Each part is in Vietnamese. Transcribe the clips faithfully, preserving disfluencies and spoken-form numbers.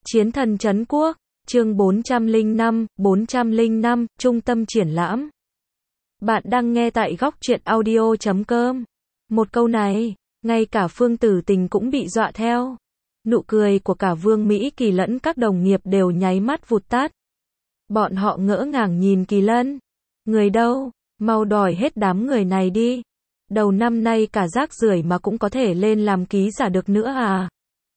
Chiến thần trấn quốc, chương bốn trăm lẻ năm, bốn trăm lẻ năm, trung tâm triển lãm. Bạn đang nghe tại góc truyện audio chấm com. Một câu này, ngay cả Phương Tử Tình cũng bị dọa theo. Nụ cười của cả Vương Mỹ Kỳ lẫn các đồng nghiệp đều nháy mắt vụt tắt. Bọn họ ngỡ ngàng nhìn Kỳ Lân. Người đâu? Mau đòi hết đám người này đi. Đầu năm nay cả rác rưởi mà cũng có thể lên làm ký giả được nữa à?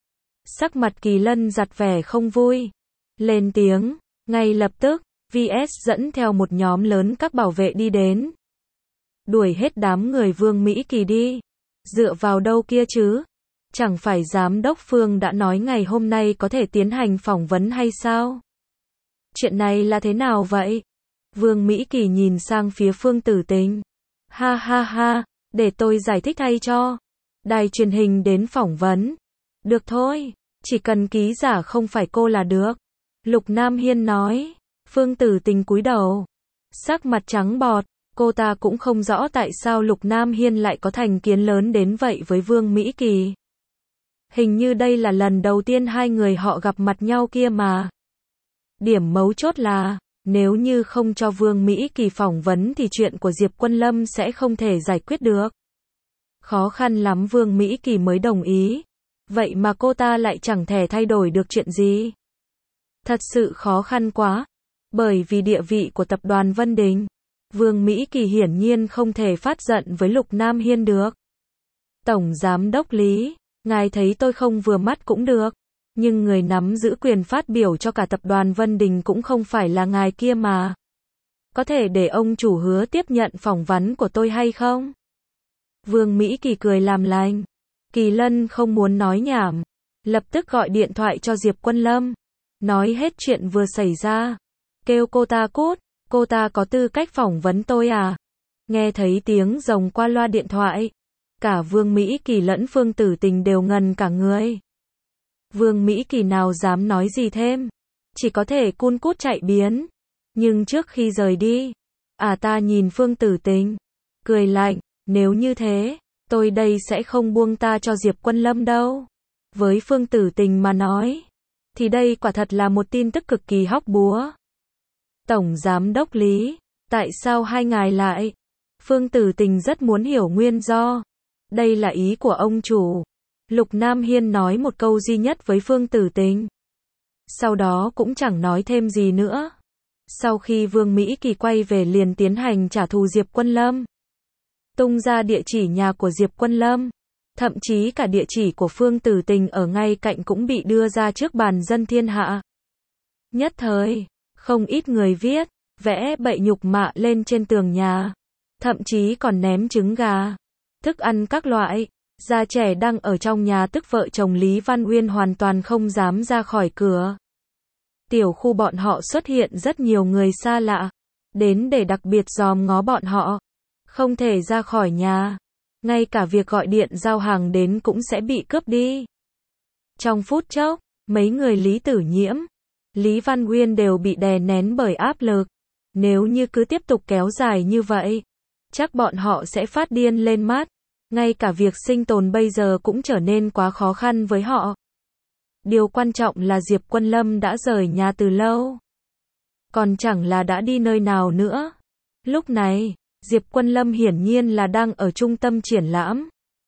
Sắc mặt Kỳ Lân giặt vẻ không vui. Lên tiếng, ngay lập tức, vê ét dẫn theo một nhóm lớn các bảo vệ đi đến. Đuổi hết đám người Vương Mỹ Kỳ đi. Dựa vào đâu kia chứ? Chẳng phải giám đốc Phương đã nói ngày hôm nay có thể tiến hành phỏng vấn hay sao? Chuyện này là thế nào vậy? Vương Mỹ Kỳ nhìn sang phía Phương Tử Tình. Ha ha ha, để tôi giải thích thay cho. Đài truyền hình đến phỏng vấn. Được thôi, chỉ cần ký giả không phải cô là được. Lục Nam Hiên nói. Phương Tử Tình cúi đầu. Sắc mặt trắng bọt, cô ta cũng không rõ tại sao Lục Nam Hiên lại có thành kiến lớn đến vậy với Vương Mỹ Kỳ. Hình như đây là lần đầu tiên hai người họ gặp mặt nhau kia mà. Điểm mấu chốt là, nếu như không cho Vương Mỹ Kỳ phỏng vấn thì chuyện của Diệp Quân Lâm sẽ không thể giải quyết được. Khó khăn lắm Vương Mỹ Kỳ mới đồng ý. Vậy mà cô ta lại chẳng thể thay đổi được chuyện gì. Thật sự khó khăn quá. Bởi vì địa vị của tập đoàn Vân Đình, Vương Mỹ Kỳ hiển nhiên không thể phát giận với Lục Nam Hiên được. Tổng Giám đốc Lý, ngài thấy tôi không vừa mắt cũng được. Nhưng người nắm giữ quyền phát biểu cho cả tập đoàn Vân Đình cũng không phải là ngài kia mà. Có thể để ông chủ hứa tiếp nhận phỏng vấn của tôi hay không? Vương Mỹ Kỳ cười làm lành. Kỳ Lân không muốn nói nhảm. Lập tức gọi điện thoại cho Diệp Quân Lâm. Nói hết chuyện vừa xảy ra. Kêu cô ta cút. Cô ta có tư cách phỏng vấn tôi à? Nghe thấy tiếng rồng qua loa điện thoại. Cả Vương Mỹ Kỳ lẫn Phương Tử Tình đều ngần cả người. Vương Mỹ Kỳ nào dám nói gì thêm. Chỉ có thể cun cút chạy biến. Nhưng trước khi rời đi, à ta nhìn Phương Tử Tình. Cười lạnh, nếu như thế, tôi đây sẽ không buông ta cho Diệp Quân Lâm đâu. Với Phương Tử Tình mà nói, thì đây quả thật là một tin tức cực kỳ hóc búa. Tổng Giám đốc Lý, tại sao hai ngài lại? Phương Tử Tình rất muốn hiểu nguyên do. Đây là ý của ông chủ. Lục Nam Hiên nói một câu duy nhất với Phương Tử Tình. Sau đó cũng chẳng nói thêm gì nữa. Sau khi Vương Mỹ Kỳ quay về liền tiến hành trả thù Diệp Quân Lâm. Tung ra địa chỉ nhà của Diệp Quân Lâm. Thậm chí cả địa chỉ của Phương Tử Tình ở ngay cạnh cũng bị đưa ra trước bàn dân thiên hạ. Nhất thời, không ít người viết, vẽ bậy nhục mạ lên trên tường nhà. Thậm chí còn ném trứng gà, thức ăn các loại. Gia trẻ đang ở trong nhà tức vợ chồng Lý Văn Uyên hoàn toàn không dám ra khỏi cửa. Tiểu khu bọn họ xuất hiện rất nhiều người xa lạ. Đến để đặc biệt dòm ngó bọn họ. Không thể ra khỏi nhà. Ngay cả việc gọi điện giao hàng đến cũng sẽ bị cướp đi. Trong phút chốc, mấy người Lý Tử Nhiễm, Lý Văn Uyên đều bị đè nén bởi áp lực. Nếu như cứ tiếp tục kéo dài như vậy, chắc bọn họ sẽ phát điên lên mắt. Ngay cả việc sinh tồn bây giờ cũng trở nên quá khó khăn với họ. Điều quan trọng là Diệp Quân Lâm đã rời nhà từ lâu. Còn chẳng là đã đi nơi nào nữa. Lúc này, Diệp Quân Lâm hiển nhiên là đang ở trung tâm triển lãm.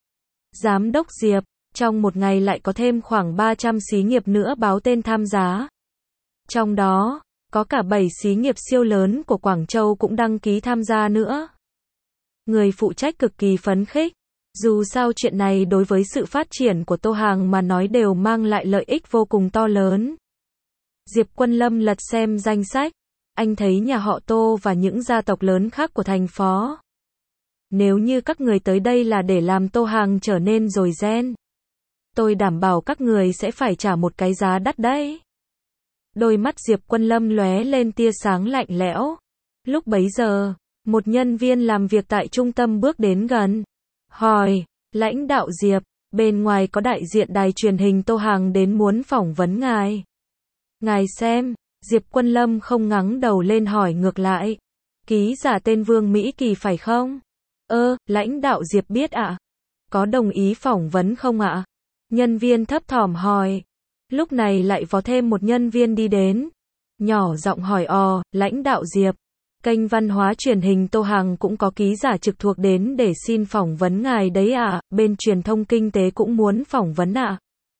Giám đốc Diệp, trong một ngày lại có thêm khoảng ba trăm xí nghiệp nữa báo tên tham gia. Trong đó, có cả bảy xí nghiệp siêu lớn của Quảng Châu cũng đăng ký tham gia nữa. Người phụ trách cực kỳ phấn khích. Dù sao chuyện này đối với sự phát triển của Tô Hàng mà nói đều mang lại lợi ích vô cùng to lớn. Diệp Quân Lâm lật xem danh sách. Anh thấy nhà họ Tô và những gia tộc lớn khác của thành phố. Nếu như các người tới đây là để làm Tô Hàng trở nên dồi ren, tôi đảm bảo các người sẽ phải trả một cái giá đắt đấy. Đôi mắt Diệp Quân Lâm lóe lên tia sáng lạnh lẽo. Lúc bấy giờ, một nhân viên làm việc tại trung tâm bước đến gần. Hỏi, lãnh đạo Diệp, bên ngoài có đại diện đài truyền hình Tô Hàng đến muốn phỏng vấn ngài. Ngài xem, Diệp Quân Lâm không ngẩng đầu lên hỏi ngược lại. Ký giả tên Vương Mỹ Kỳ phải không? Ơ, lãnh đạo Diệp biết ạ. Có đồng ý phỏng vấn không ạ? Nhân viên thấp thỏm hỏi. Lúc này lại có thêm một nhân viên đi đến. Nhỏ giọng hỏi ò, lãnh đạo Diệp. Kênh văn hóa truyền hình Tô Hằng cũng có ký giả trực thuộc đến để xin phỏng vấn ngài đấy ạ, à, bên truyền thông kinh tế cũng muốn phỏng vấn ạ. À.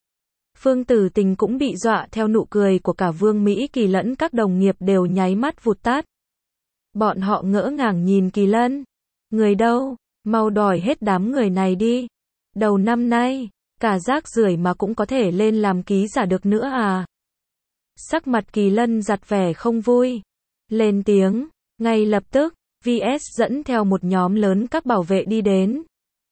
Phương Tử Tình cũng bị dọa theo nụ cười của cả Vương Mỹ Kỳ lẫn các đồng nghiệp đều nháy mắt vụt tắt. Bọn họ ngỡ ngàng nhìn Kỳ Lân. Người đâu? Mau đòi hết đám người này đi. Đầu năm nay, cả rác rưởi mà cũng có thể lên làm ký giả được nữa à? Sắc mặt Kỳ Lân giặt vẻ không vui. Lên tiếng, ngay lập tức, vê ét dẫn theo một nhóm lớn các bảo vệ đi đến.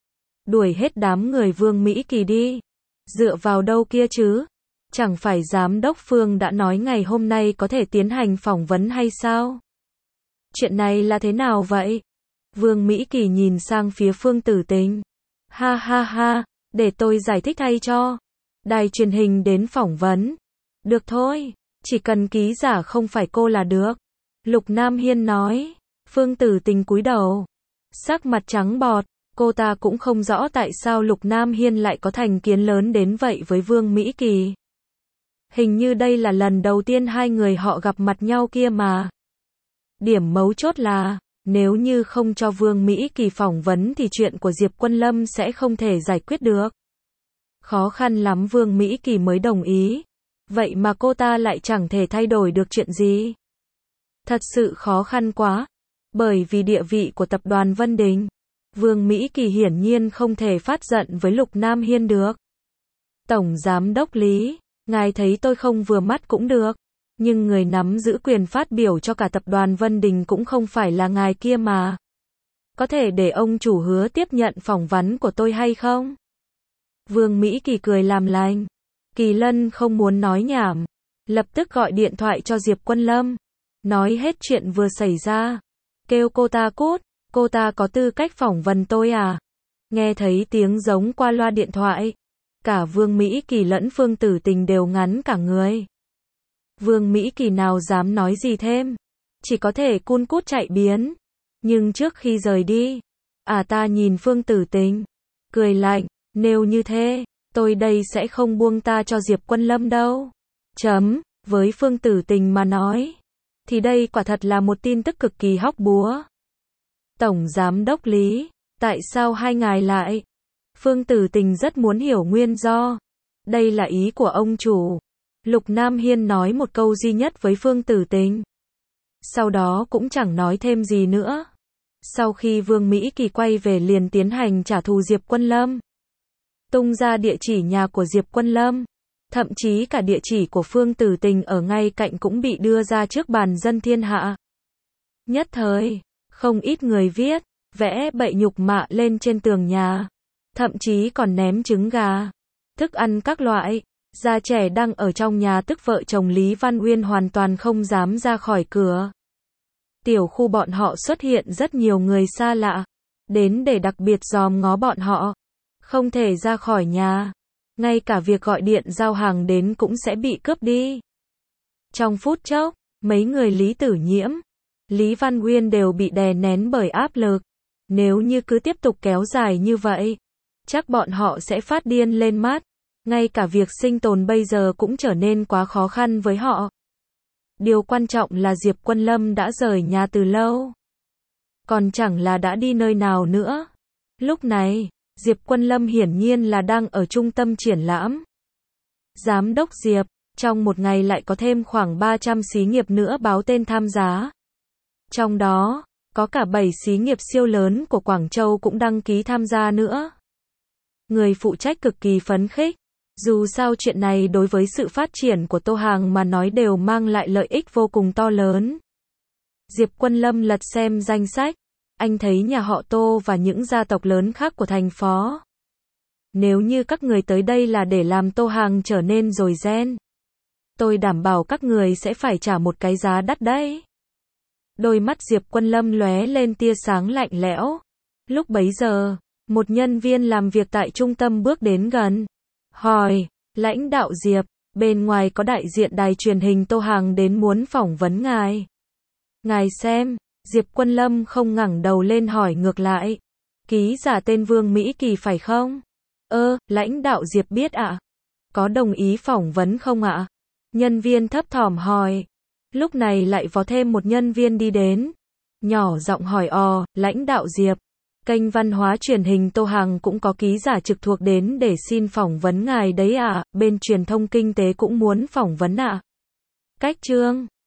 Đuổi hết đám người Vương Mỹ Kỳ đi. Dựa vào đâu kia chứ? Chẳng phải giám đốc Phương đã nói ngày hôm nay có thể tiến hành phỏng vấn hay sao? Chuyện này là thế nào vậy? Vương Mỹ Kỳ nhìn sang phía Phương Tử Tình. Ha ha ha, để tôi giải thích thay cho. Đài truyền hình đến phỏng vấn. Được thôi, chỉ cần ký giả không phải cô là được. Lục Nam Hiên nói. Phương Tử Tình cúi đầu. Sắc mặt trắng bọt, cô ta cũng không rõ tại sao Lục Nam Hiên lại có thành kiến lớn đến vậy với Vương Mỹ Kỳ. Hình như đây là lần đầu tiên hai người họ gặp mặt nhau kia mà. Điểm mấu chốt là, nếu như không cho Vương Mỹ Kỳ phỏng vấn thì chuyện của Diệp Quân Lâm sẽ không thể giải quyết được. Khó khăn lắm Vương Mỹ Kỳ mới đồng ý. Vậy mà cô ta lại chẳng thể thay đổi được chuyện gì. Thật sự khó khăn quá. Bởi vì địa vị của tập đoàn Vân Đình, Vương Mỹ Kỳ hiển nhiên không thể phát giận với Lục Nam Hiên được. Tổng Giám đốc Lý, ngài thấy tôi không vừa mắt cũng được. Nhưng người nắm giữ quyền phát biểu cho cả tập đoàn Vân Đình cũng không phải là ngài kia mà. Có thể để ông chủ hứa tiếp nhận phỏng vấn của tôi hay không? Vương Mỹ Kỳ cười làm lành. Kỳ Lân không muốn nói nhảm. Lập tức gọi điện thoại cho Diệp Quân Lâm. Nói hết chuyện vừa xảy ra. Kêu cô ta cút. Cô ta có tư cách phỏng vấn tôi à? Nghe thấy tiếng giống qua loa điện thoại. Cả Vương Mỹ Kỳ lẫn Phương Tử Tình đều ngắn cả người. Vương Mỹ Kỳ nào dám nói gì thêm. Chỉ có thể cun cút chạy biến. Nhưng trước khi rời đi, à ta nhìn Phương Tử Tình. Cười lạnh, nếu như thế, tôi đây sẽ không buông ta cho Diệp Quân Lâm đâu. Chấm, với Phương Tử Tình mà nói. Thì đây quả thật là một tin tức cực kỳ hóc búa. Tổng Giám đốc Lý, tại sao hai ngài lại? Phương Tử Tình rất muốn hiểu nguyên do. Đây là ý của ông chủ. Lục Nam Hiên nói một câu duy nhất với Phương Tử Tình. Sau đó cũng chẳng nói thêm gì nữa. Sau khi Vương Mỹ Kỳ quay về liền tiến hành trả thù Diệp Quân Lâm. Tung ra địa chỉ nhà của Diệp Quân Lâm. Thậm chí cả địa chỉ của Phương Tử Tình ở ngay cạnh cũng bị đưa ra trước bàn dân thiên hạ. Nhất thời, không ít người viết, vẽ bậy nhục mạ lên trên tường nhà. Thậm chí còn ném trứng gà, thức ăn các loại. Gia trẻ đang ở trong nhà tức vợ chồng Lý Văn Uyên hoàn toàn không dám ra khỏi cửa. Tiểu khu bọn họ xuất hiện rất nhiều người xa lạ. Đến để đặc biệt dòm ngó bọn họ. Không thể ra khỏi nhà. Ngay cả việc gọi điện giao hàng đến cũng sẽ bị cướp đi. Trong phút chốc, mấy người Lý Tử Nhiễm, Lý Văn Uyên đều bị đè nén bởi áp lực. Nếu như cứ tiếp tục kéo dài như vậy, chắc bọn họ sẽ phát điên lên mắt. Ngay cả việc sinh tồn bây giờ cũng trở nên quá khó khăn với họ. Điều quan trọng là Diệp Quân Lâm đã rời nhà từ lâu. Còn chẳng là đã đi nơi nào nữa. Lúc này, Diệp Quân Lâm hiển nhiên là đang ở trung tâm triển lãm. Giám đốc Diệp, trong một ngày lại có thêm khoảng ba trăm xí nghiệp nữa báo tên tham gia. Trong đó, có cả bảy xí nghiệp siêu lớn của Quảng Châu cũng đăng ký tham gia nữa. Người phụ trách cực kỳ phấn khích. Dù sao chuyện này đối với sự phát triển của Tô Hằng mà nói đều mang lại lợi ích vô cùng to lớn. Diệp Quân Lâm lật xem danh sách. Anh thấy nhà họ Tô và những gia tộc lớn khác của thành phố. Nếu như các người tới đây là để làm Tô Hằng trở nên dồi ren, tôi đảm bảo các người sẽ phải trả một cái giá đắt đấy. Đôi mắt Diệp Quân Lâm lóe lên tia sáng lạnh lẽo. Lúc bấy giờ, một nhân viên làm việc tại trung tâm bước đến gần. Hỏi, lãnh đạo Diệp, bên ngoài có đại diện đài truyền hình Tô Hằng đến muốn phỏng vấn ngài. Ngài xem, Diệp Quân Lâm không ngẩng đầu lên hỏi ngược lại. Ký giả tên Vương Mỹ Kỳ phải không? Ơ, lãnh đạo Diệp biết ạ. có đồng ý phỏng vấn không ạ? Nhân viên thấp thỏm hỏi. Lúc này lại có thêm một nhân viên đi đến. Nhỏ giọng hỏi ò, lãnh đạo Diệp. Kênh văn hóa truyền hình Tô Hằng cũng có ký giả trực thuộc đến để xin phỏng vấn ngài đấy ạ, à, bên truyền thông kinh tế cũng muốn phỏng vấn ạ. À. Cách chương